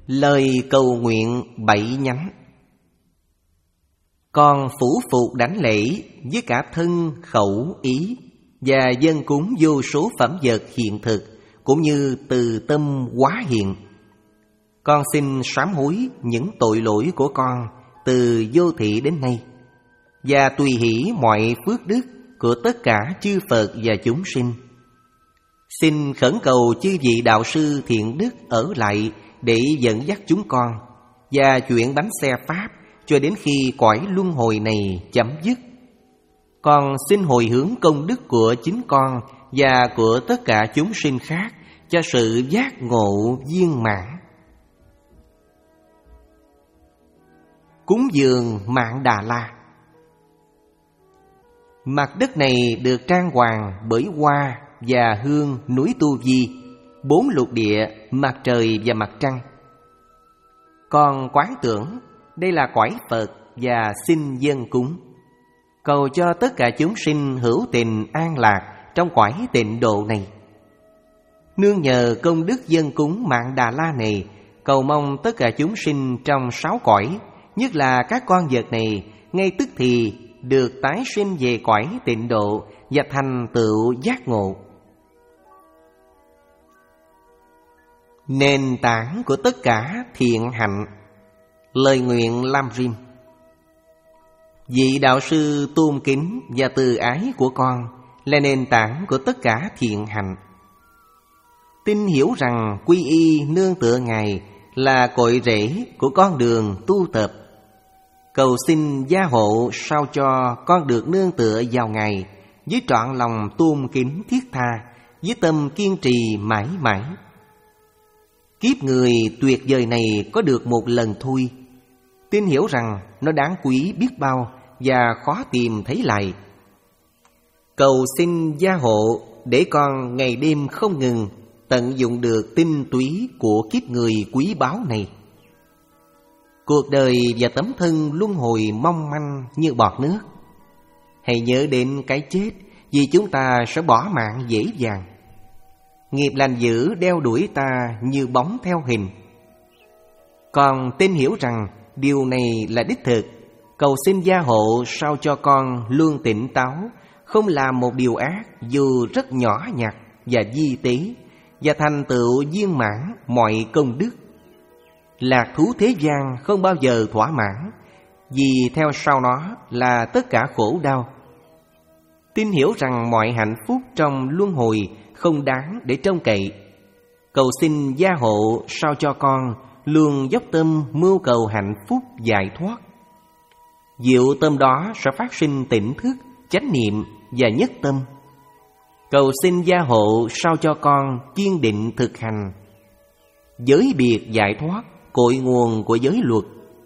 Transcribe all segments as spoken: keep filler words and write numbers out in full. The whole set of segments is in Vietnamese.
Lời cầu nguyện bảy nhánh. Con phủ phục đảnh lễ với cả thân, khẩu, ý, và dâng cúng vô số phẩm vật hiện thực, cũng như từ tâm hóa hiện. Con xin sám hối những tội lỗi của con từ vô thị đến nay, và tùy hỷ mọi phước đức của tất cả chư Phật và chúng sinh. Xin khẩn cầu chư vị đạo sư thiện đức ở lại để dẫn dắt chúng con và chuyển bánh xe Pháp cho đến khi cõi luân hồi này chấm dứt. Con xin hồi hướng công đức của chính con và của tất cả chúng sinh khác cho sự giác ngộ viên mãn. Cúng dường Mạn Đà La. Mặt đất này được trang hoàng bởi hoa và hương núi Tu Di, bốn lục địa, mặt trời và mặt trăng. Con quán tưởng đây là cõi Phật và xin dâng cúng, cầu cho tất cả chúng sinh hữu tình an lạc trong cõi tịnh độ này. Nương nhờ công đức dâng cúng Mạn Đà La này, cầu mong tất cả chúng sinh trong sáu cõi, nhất là các con vật này, ngay tức thì được tái sinh về cõi tịnh độ và thành tựu giác ngộ. Nền tảng của tất cả thiện hạnh. Lời nguyện Lam Rim. Vị đạo sư tôn kính và từ ái của con là nền tảng của tất cả thiện hạnh. Tin hiểu rằng quy y nương tựa Ngài là cội rễ của con đường tu tập. Cầu xin gia hộ sao cho con được nương tựa vào Ngài với trọn lòng tôn kính thiết tha, với tâm kiên trì mãi mãi. Kiếp người tuyệt vời này có được một lần thôi, tin hiểu rằng nó đáng quý biết bao và khó tìm thấy lại. Cầu xin gia hộ để con ngày đêm không ngừng tận dụng được tinh túy của kiếp người quý báu này. Cuộc đời và tấm thân luân hồi mong manh như bọt nước. Hãy nhớ đến cái chết, vì chúng ta sẽ bỏ mạng dễ dàng. Nghiệp lành dữ đeo đuổi ta như bóng theo hình. Con tin hiểu rằng điều này là đích thực. Cầu xin gia hộ sao cho con luôn tỉnh táo, không làm một điều ác dù rất nhỏ nhặt và vi tế, và thành tựu viên mãn mọi công đức. Lạc thú thế gian không bao giờ thỏa mãn, vì theo sau nó là tất cả khổ đau. Tin hiểu rằng mọi hạnh phúc trong luân hồi không đáng để trông cậy. Cầu xin gia hộ sao cho con luôn dốc tâm mưu cầu hạnh phúc giải thoát. Diệu tâm đó sẽ phát sinh tỉnh thức, chánh niệm và nhất tâm. Cầu xin gia hộ sao cho con kiên định thực hành giới biệt giải thoát, cội nguồn của giới luật.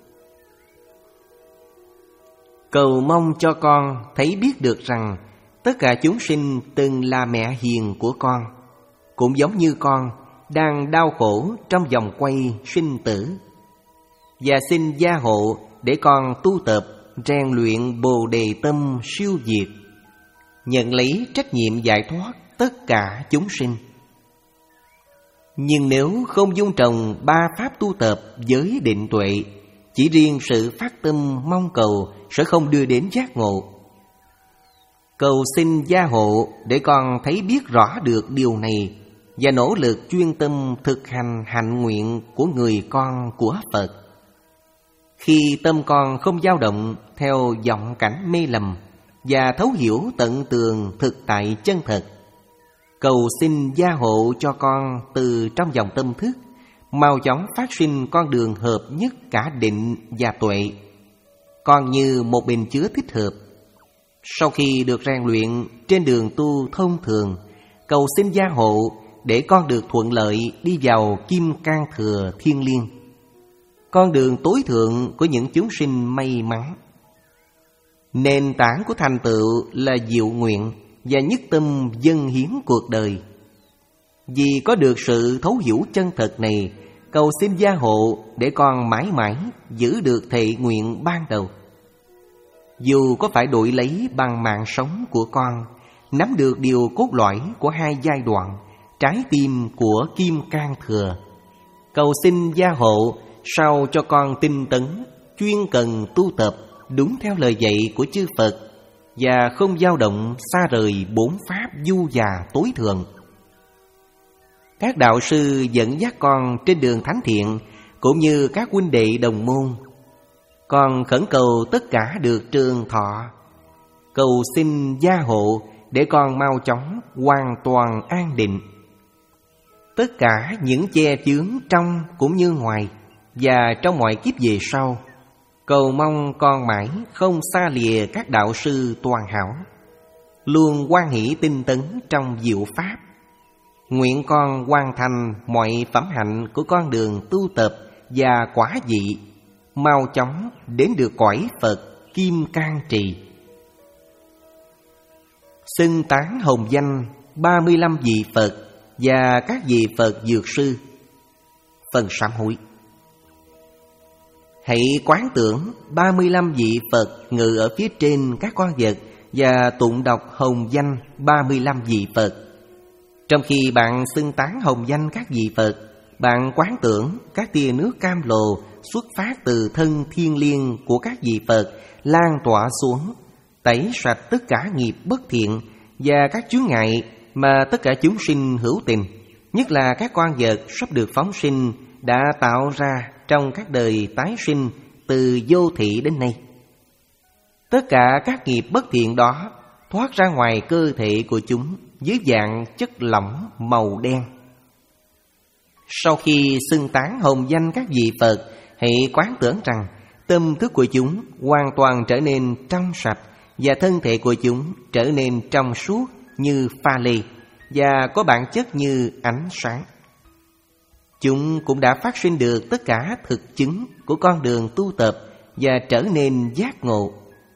Cầu mong cho con thấy biết được rằng tất cả chúng sinh từng là mẹ hiền của con, cũng giống như con đang đau khổ trong vòng quay sinh tử. Và xin gia hộ để con tu tập, rèn luyện bồ đề tâm siêu diệt, nhận lấy trách nhiệm giải thoát tất cả chúng sinh. Nhưng nếu không dung trồng ba pháp tu tập với định tuệ, chỉ riêng sự phát tâm mong cầu sẽ không đưa đến giác ngộ. Cầu xin gia hộ để con thấy biết rõ được điều này và nỗ lực chuyên tâm thực hành hạnh nguyện của người con của Phật. Khi tâm con không dao động theo vọng cảnh mê lầm và thấu hiểu tận tường thực tại chân thật, cầu xin gia hộ cho con từ trong dòng tâm thức mau chóng phát sinh con đường hợp nhất cả định và tuệ. Con như một bình chứa thích hợp. Sau khi được rèn luyện trên đường tu thông thường, cầu xin gia hộ để con được thuận lợi đi vào kim cang thừa thiên liêng, con đường tối thượng của những chúng sinh may mắn. Nền tảng của thành tựu là diệu nguyện và nhất tâm dâng hiến cuộc đời. Vì có được sự thấu hiểu chân thật này, cầu xin gia hộ để con mãi mãi giữ được thệ nguyện ban đầu. Dù có phải đổi lấy bằng mạng sống của con, nắm được điều cốt lõi của hai giai đoạn trái tim của kim cang thừa, cầu xin gia hộ sao cho con tinh tấn, chuyên cần tu tập đúng theo lời dạy của chư Phật và không dao động xa rời bốn pháp du già tối thượng. Các đạo sư dẫn dắt con trên đường thánh thiện, cũng như các huynh đệ đồng môn. Con khẩn cầu tất cả được trường thọ, cầu xin gia hộ để con mau chóng hoàn toàn an định. Tất cả những che chướng trong cũng như ngoài và trong mọi kiếp về sau, cầu mong con mãi không xa lìa các đạo sư toàn hảo, luôn hoan hỷ tinh tấn trong diệu pháp. Nguyện con hoàn thành mọi phẩm hạnh của con đường tu tập và quả vị, mau chóng đến được cõi Phật Kim Cang Trì. Xưng tán hồng danh ba mươi lăm vị Phật và các vị Phật Dược Sư. Phần sám hối. Hãy quán tưởng ba mươi lăm vị Phật ngự ở phía trên các con vật và tụng đọc hồng danh ba mươi lăm vị Phật. Trong khi bạn xưng tán hồng danh các vị Phật, bạn quán tưởng các tia nước cam lồ xuất phát từ thân thiên liêng của các vị Phật lan tỏa xuống, tẩy sạch tất cả nghiệp bất thiện và các chướng ngại mà tất cả chúng sinh hữu tình, nhất là các con vật sắp được phóng sinh, đã tạo ra trong các đời tái sinh từ vô thị đến nay. Tất cả các nghiệp bất thiện đó thoát ra ngoài cơ thể của chúng dưới dạng chất lỏng màu đen. Sau khi xưng tán hồng danh các vị Phật, hãy quán tưởng rằng tâm thức của chúng hoàn toàn trở nên trong sạch và thân thể của chúng trở nên trong suốt như pha lê và có bản chất như ánh sáng. Chúng cũng đã phát sinh được tất cả thực chứng của con đường tu tập và trở nên giác ngộ.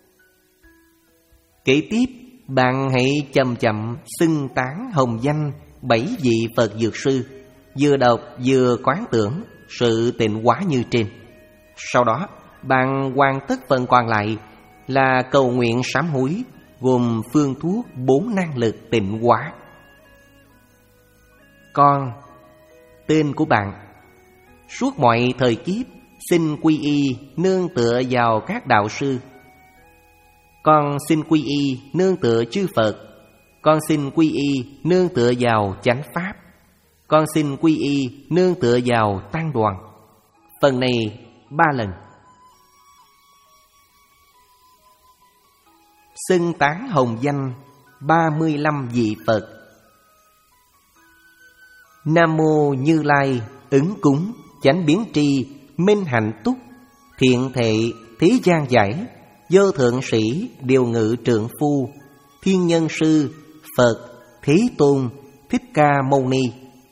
Kế tiếp, bạn hãy chậm chậm xưng tán hồng danh bảy vị Phật Dược Sư, vừa đọc vừa quán tưởng sự tịnh hóa như trên. Sau đó, bạn hoàn tất phần còn lại là cầu nguyện sám hối, gồm phương thuốc bốn năng lực tịnh hóa. Con, tên của bạn, suốt mọi thời kiếp xin quy y nương tựa vào các đạo sư. Con xin quy y nương tựa chư Phật. Con xin quy y nương tựa vào chánh pháp. Con xin quy y nương tựa vào tăng đoàn. Phần này ba lần. Xưng tán hồng danh ba mươi lăm vị Phật. Nam mô Như Lai ứng cúng chánh biến tri minh hạnh túc thiện thệ thế gian giải vô thượng sĩ điều ngự trượng phu thiên nhân sư Phật Thế Tôn Thích Ca Mâu Ni.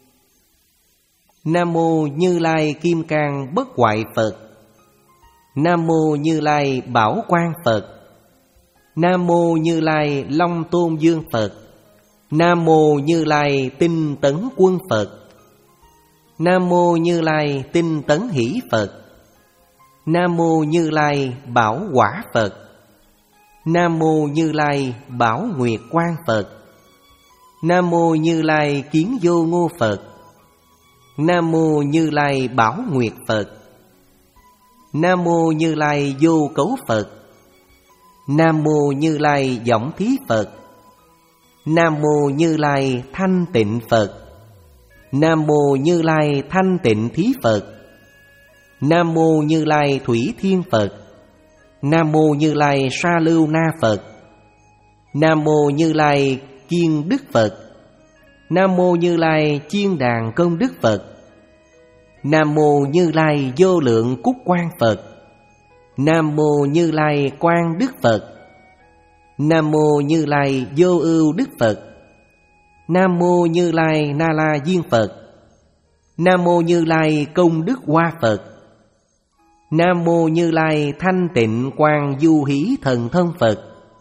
Nam mô Như Lai Kim Cang Bất Hoại Phật. Nam mô Như Lai Bảo Quang Phật. Nam mô Như Lai Long Tôn Dương Phật. Nam mô Như Lai Tinh Tấn Quân Phật. Nam mô Như Lai Tinh Tấn Hỷ Phật. Nam mô Như Lai Bảo Quả Phật. Nam mô Như Lai Bảo Nguyệt Quang Phật. Nam mô Như Lai Kiến Vô Ngô Phật. Nam mô Như Lai Bảo Nguyệt Phật. Nam mô Như Lai Vô Cấu Phật. Nam mô Như Lai Võng Thí Phật. Nam mô Như Lai Thanh Tịnh Phật. Nam mô Như Lai Thanh Tịnh Thí Phật. Nam mô Như Lai Thủy Thiên Phật. Nam mô Như Lai Sa Lưu Na Phật. Nam mô Như Lai Kiên Đức Phật. Nam mô Như Lai Chiên Đàn Công Đức Phật. Nam mô Như Lai Vô Lượng Cúc Quang Phật. Nam mô Như Lai Quang Đức Phật. Nam mô Như Lai Vô Ưu Đức Phật. Nam mô Như Lai Na La Diên Phật. Nam mô Như Lai Công Đức Hoa Phật. Nam mô Như Lai Thanh Tịnh Quang Du Hí Thần Thông Phật.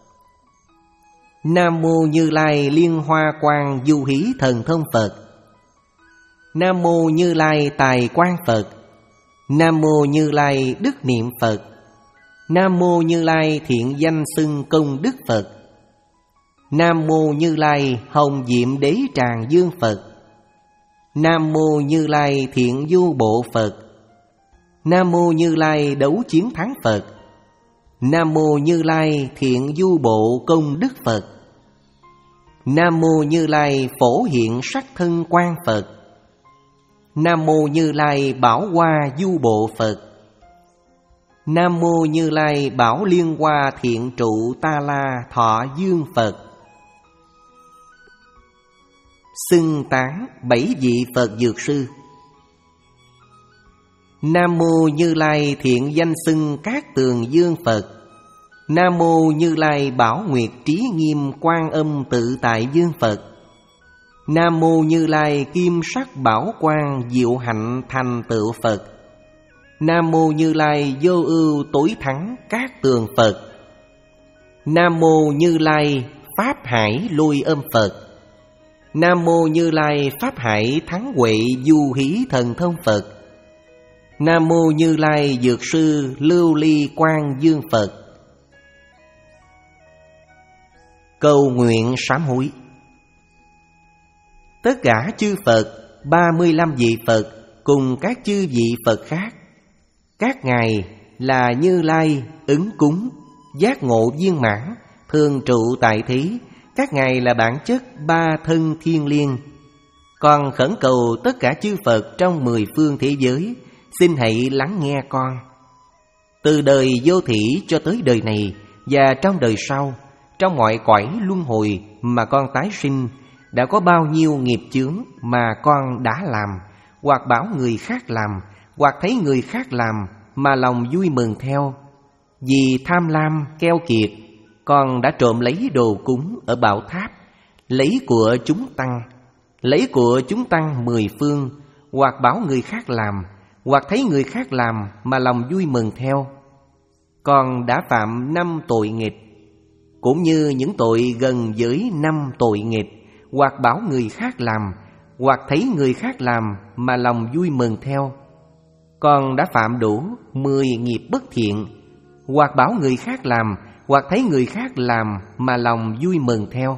Nam mô Như Lai Liên Hoa Quang Du Hí Thần Thông Phật. Nam mô Như Lai Tài Quang Phật. Nam mô Như Lai Đức Niệm Phật. Nam mô Như Lai Thiện Danh Xưng Công Đức Phật. Nam mô Như Lai Hồng Diệm Đế Tràng Dương Phật. Nam Mô Như Lai Thiện Vô Bộ Phật. Nam Mô Như Lai Đấu Chiến Thắng Phật. Nam Mô Như Lai Thiện Du Bộ Công Đức Phật. Nam Mô Như Lai Phổ Hiện Sắc Thân Quang Phật. Nam Mô Như Lai Bảo Hoa Du Bộ Phật. Nam Mô Như Lai Bảo Liên Hoa Thiện Trụ Ta La Thọ Dương Phật. Xưng tán bảy vị Phật Dược Sư. Nam Mô Như Lai Thiện Danh Xưng Các Tường Dương Phật. Nam Mô Như Lai Bảo Nguyệt Trí Nghiêm Quan Âm Tự Tại Dương Phật. Nam Mô Như Lai Kim Sắc Bảo Quang Diệu Hạnh Thành Tựu Phật. Nam Mô Như Lai Vô Ưu Tối Thắng Các Tường Phật. Nam Mô Như Lai Pháp Hải Lôi Âm Phật. Nam Mô Như Lai Pháp Hải Thắng Huệ Du Hí Thần Thông Phật. Nam Mô Như Lai Dược Sư Lưu Ly Quang Dương Phật. Cầu nguyện sám hối. Tất cả chư Phật, ba mươi lăm vị Phật cùng các chư vị Phật khác, các ngài là Như Lai, ứng cúng, giác ngộ viên mãn, thường trụ tại thế. Các ngài là bản chất ba thân thiên liêng. Con khẩn cầu tất cả chư Phật trong mười phương thế giới, xin hãy lắng nghe con. Từ đời vô thỉ cho tới đời này và trong đời sau, trong mọi cõi luân hồi mà con tái sinh, đã có bao nhiêu nghiệp chướng mà con đã làm, hoặc bảo người khác làm, hoặc thấy người khác làm mà lòng vui mừng theo. Vì tham lam keo kiệt, con đã trộm lấy đồ cúng ở bảo tháp, lấy của chúng tăng, lấy của chúng tăng mười phương, hoặc bảo người khác làm, hoặc thấy người khác làm mà lòng vui mừng theo. Con đã phạm năm tội nghịch, cũng như những tội gần với năm tội nghịch, hoặc bảo người khác làm, hoặc thấy người khác làm mà lòng vui mừng theo. Con đã phạm đủ mười nghiệp bất thiện, hoặc bảo người khác làm, hoặc thấy người khác làm mà lòng vui mừng theo.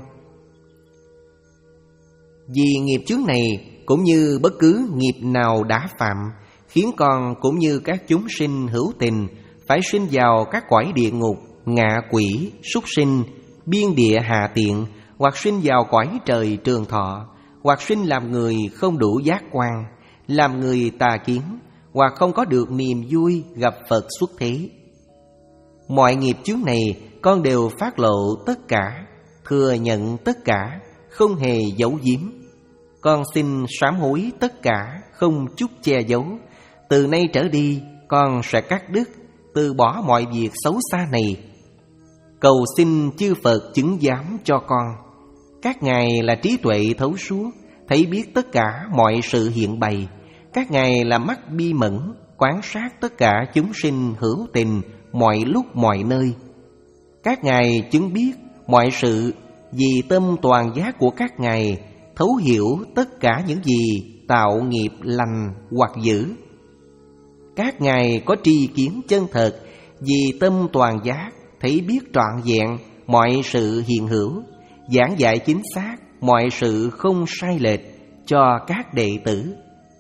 Vì nghiệp chướng này cũng như bất cứ nghiệp nào đã phạm, khiến con cũng như các chúng sinh hữu tình phải sinh vào các cõi địa ngục, ngạ quỷ, súc sinh, biên địa hạ tiện, hoặc sinh vào cõi trời trường thọ, hoặc sinh làm người không đủ giác quan, làm người tà kiến, hoặc không có được niềm vui gặp Phật xuất thế. Mọi nghiệp chướng này con đều phát lộ tất cả, thừa nhận tất cả, không hề giấu giếm. Con xin sám hối tất cả, không chút che giấu. Từ nay trở đi, con sẽ cắt đứt, từ bỏ mọi việc xấu xa này. Cầu xin chư Phật chứng giám cho con. Các ngài là trí tuệ thấu suốt, thấy biết tất cả mọi sự hiện bày. Các ngài là mắt bi mẫn, quan sát tất cả chúng sinh hữu tình mọi lúc mọi nơi. Các ngài chứng biết mọi sự vì tâm toàn giác của các ngài, thấu hiểu tất cả những gì tạo nghiệp lành hoặc dữ. Các ngài có tri kiến chân thật vì tâm toàn giác, thấy biết trọn vẹn mọi sự hiện hữu, giảng dạy chính xác mọi sự không sai lệch cho các đệ tử.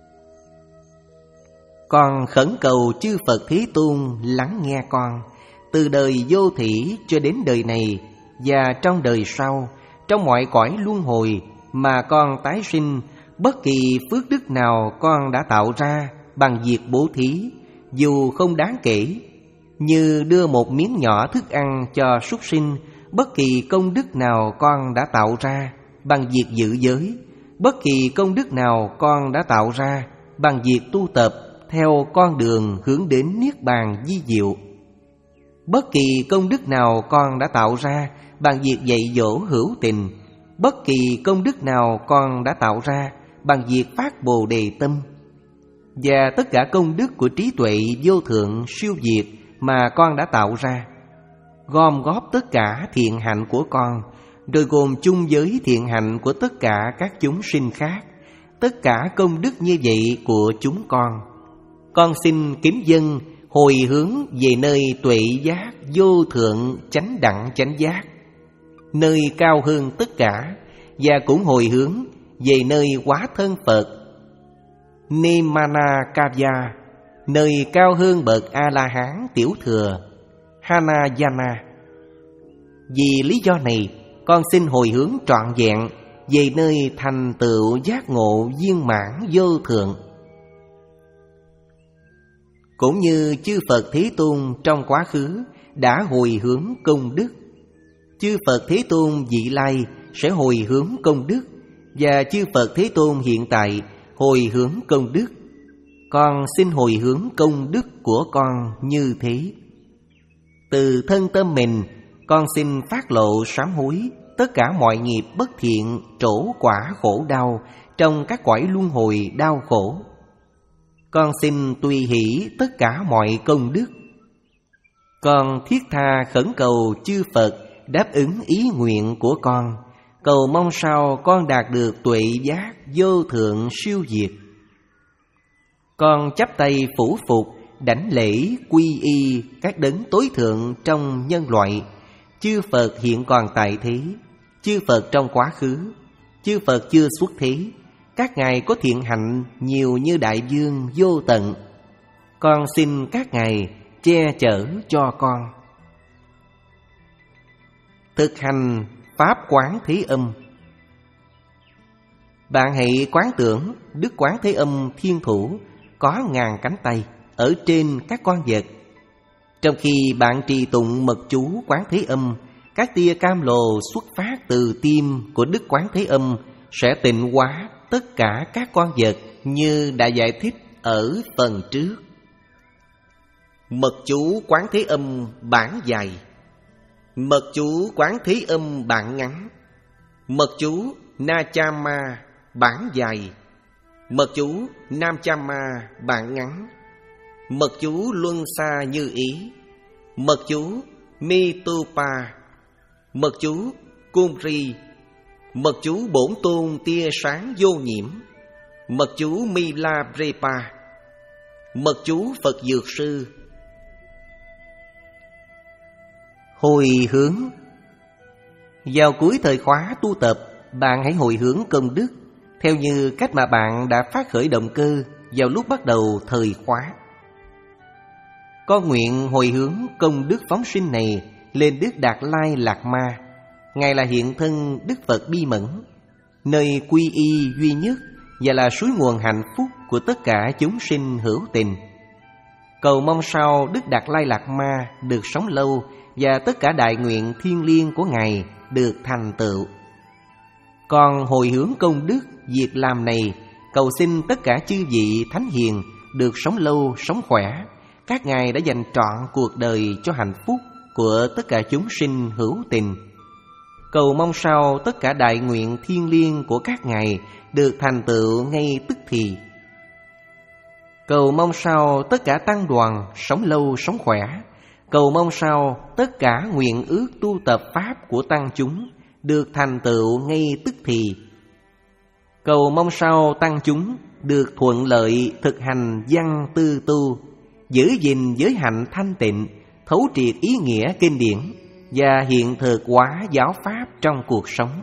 Con khẩn cầu chư Phật Thế Tôn lắng nghe con, từ đời vô thỉ cho đến đời này và trong đời sau, trong mọi cõi luân hồi mà con tái sinh, bất kỳ phước đức nào con đã tạo ra bằng việc bố thí, dù không đáng kể, như đưa một miếng nhỏ thức ăn cho súc sinh, bất kỳ công đức nào con đã tạo ra bằng việc giữ giới, bất kỳ công đức nào con đã tạo ra bằng việc tu tập theo con đường hướng đến Niết Bàn vi diệu, bất kỳ công đức nào con đã tạo ra bằng việc dạy dỗ hữu tình, bất kỳ công đức nào con đã tạo ra bằng việc phát Bồ Đề tâm, và tất cả công đức của trí tuệ vô thượng siêu việt mà con đã tạo ra, gom góp tất cả thiện hạnh của con, rồi gồm chung với thiện hạnh của tất cả các chúng sinh khác, tất cả công đức như vậy của chúng con. Con xin kính dâng hồi hướng về nơi tuệ giác vô thượng chánh đẳng chánh giác, nơi cao hơn tất cả, và cũng hồi hướng về nơi hóa thân Phật, Nimanakaya, nơi cao hơn bậc A-la-hán tiểu thừa Hanayana. Vì lý do này, con xin hồi hướng trọn vẹn về nơi thành tựu giác ngộ viên mãn vô thượng. Cũng như chư Phật Thế Tôn trong quá khứ đã hồi hướng công đức, chư Phật Thế Tôn vị lai sẽ hồi hướng công đức, và chư Phật Thế Tôn hiện tại hồi hướng công đức. Con xin hồi hướng công đức của con như thế. Từ thân tâm mình, con xin phát lộ sám hối tất cả mọi nghiệp bất thiện trổ quả khổ đau trong các cõi luân hồi đau khổ. Con xin tùy hỷ tất cả mọi công đức. Con thiết tha khẩn cầu chư Phật đáp ứng ý nguyện của con, cầu mong sao con đạt được tuệ giác vô thượng siêu diệt. Con chắp tay phủ phục đảnh lễ quy y các đấng tối thượng trong nhân loại, chư Phật hiện còn tại thế, chư Phật trong quá khứ, chư Phật chưa xuất thế. Các ngài có thiện hạnh nhiều như đại dương vô tận. Con xin các ngài che chở cho con. Thực hành Pháp Quán Thế Âm. Bạn hãy quán tưởng Đức Quán Thế Âm Thiên Thủ có ngàn cánh tay ở trên các con vật. Trong khi bạn trì tụng mật chú Quán Thế Âm, các tia cam lồ xuất phát từ tim của Đức Quán Thế Âm sẽ tịnh hóa tất cả các con vật như đã giải thích ở phần trước. Mật chú Quán Thế Âm bản dài, mật chú Quán Thế Âm bản ngắn, mật chú Nachama bản dài, mật chú Namchama bản ngắn, mật chú Luân Xa Như Ý, mật chú Mitupa, mật chú Kumri, mật chú Bổn Tôn Tia Sáng Vô Nhiễm, mật chú Milaprepa, mật chú Phật Dược Sư. Hồi hướng. Vào cuối thời khóa tu tập, bạn hãy hồi hướng công đức theo như cách mà bạn đã phát khởi động cơ vào lúc bắt đầu thời khóa. Con nguyện hồi hướng công đức phóng sinh này lên Đức Đạt Lai Lạt Ma. Ngài là hiện thân Đức Phật Bi Mẫn, nơi quy y duy nhất và là suối nguồn hạnh phúc của tất cả chúng sinh hữu tình. Cầu mong sao Đức Đạt Lai Lạt Ma được sống lâu và tất cả đại nguyện thiêng liêng của Ngài được thành tựu. Con hồi hướng công đức việc làm này, cầu xin tất cả chư vị thánh hiền được sống lâu, sống khỏe. Các ngài đã dành trọn cuộc đời cho hạnh phúc của tất cả chúng sinh hữu tình. Cầu mong sao tất cả đại nguyện thiêng liêng của các ngài được thành tựu ngay tức thì. Cầu mong sao tất cả tăng đoàn sống lâu sống khỏe. Cầu mong sao tất cả nguyện ước tu tập Pháp của tăng chúng được thành tựu ngay tức thì. Cầu mong sao tăng chúng được thuận lợi thực hành văn tư tu, giữ gìn giới hạnh thanh tịnh, thấu triệt ý nghĩa kinh điển và hiện thực hóa giáo pháp trong cuộc sống.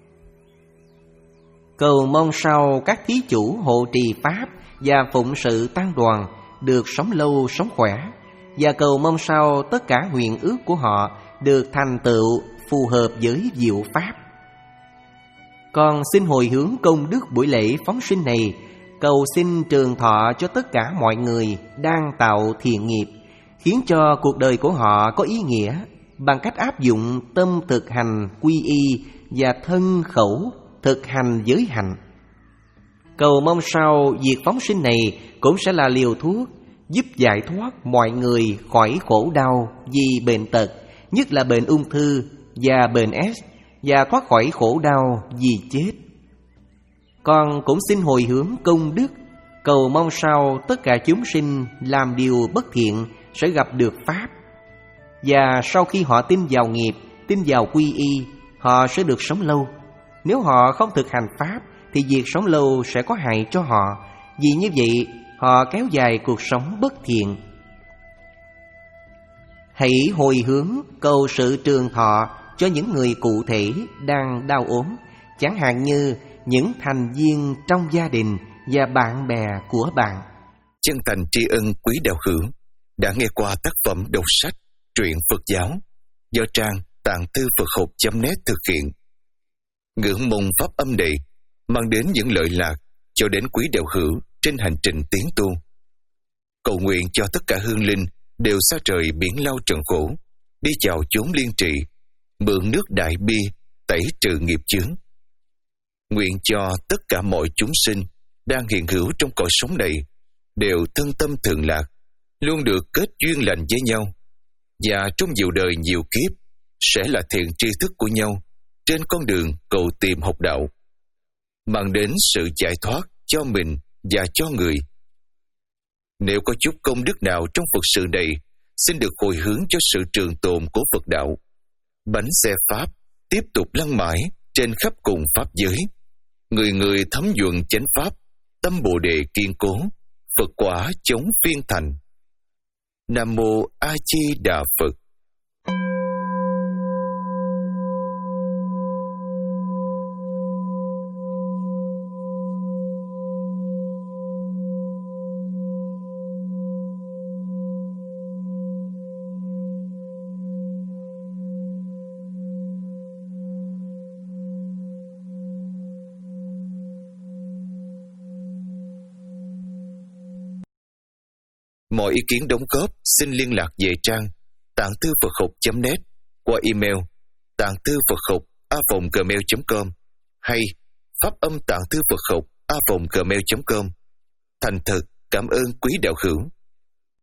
Cầu mong sao các thí chủ hộ trì Pháp và phụng sự tăng đoàn được sống lâu sống khỏe. Và cầu mong sao tất cả nguyện ước của họ được thành tựu phù hợp với diệu Pháp. Con xin hồi hướng công đức buổi lễ phóng sinh này, cầu xin trường thọ cho tất cả mọi người đang tạo thiện nghiệp, khiến cho cuộc đời của họ có ý nghĩa bằng cách áp dụng tâm thực hành quy y và thân khẩu thực hành giới hạnh. Cầu mong sao việc phóng sinh này cũng sẽ là liều thuốc giúp giải thoát mọi người khỏi khổ đau vì bệnh tật, nhất là bệnh ung thư và bệnh S, và thoát khỏi khổ đau vì chết. Con cũng xin hồi hướng công đức, cầu mong sao tất cả chúng sinh làm điều bất thiện sẽ gặp được Pháp. Và sau khi họ tin vào nghiệp, tin vào quy y, họ sẽ được sống lâu. Nếu họ không thực hành Pháp thì việc sống lâu sẽ có hại cho họ, vì như vậy họ kéo dài cuộc sống bất thiện. Hãy hồi hướng cầu sự trường thọ cho những người cụ thể đang đau ốm, chẳng hạn như những thành viên trong gia đình và bạn bè của bạn. Chân thành tri ân quý đạo hữu đã nghe qua tác phẩm đọc sách truyện Phật giáo do trang tạng thư Phật học chấm net thực hiện. Ngưỡng mong pháp âm này mang đến những lợi lạc cho đến quý đạo hữu trên hành trình tiến tu. Cầu nguyện cho tất cả hương linh đều xa trời biển lao trần khổ, đi chào chốn liên trị, mượn nước đại bi tẩy trừ nghiệp chướng. Nguyện cho tất cả mọi chúng sinh đang hiện hữu trong cõi sống này đều thân tâm thường lạc, luôn được kết duyên lành với nhau, và trong nhiều đời nhiều kiếp sẽ là thiện tri thức của nhau trên con đường cầu tìm học đạo, mang đến sự giải thoát cho mình và cho người. Nếu có chút công đức nào trong Phật sự này, xin được hồi hướng cho sự trường tồn của Phật đạo. Bánh xe Pháp tiếp tục lăn mãi trên khắp cùng Pháp giới. Người người thấm nhuận chánh Pháp, tâm Bồ Đề kiên cố, Phật quả chống phiên thành. Nam Mô A Di Đà Phật. Mọi ý kiến đóng góp xin liên lạc về trang tạng thư Phật học chấm net qua email tạng thư Phật học a vòng gmail chấm com hay pháp âm tạng thư Phật học a vòng gmail chấm com. Thành thật cảm ơn quý đạo hữu.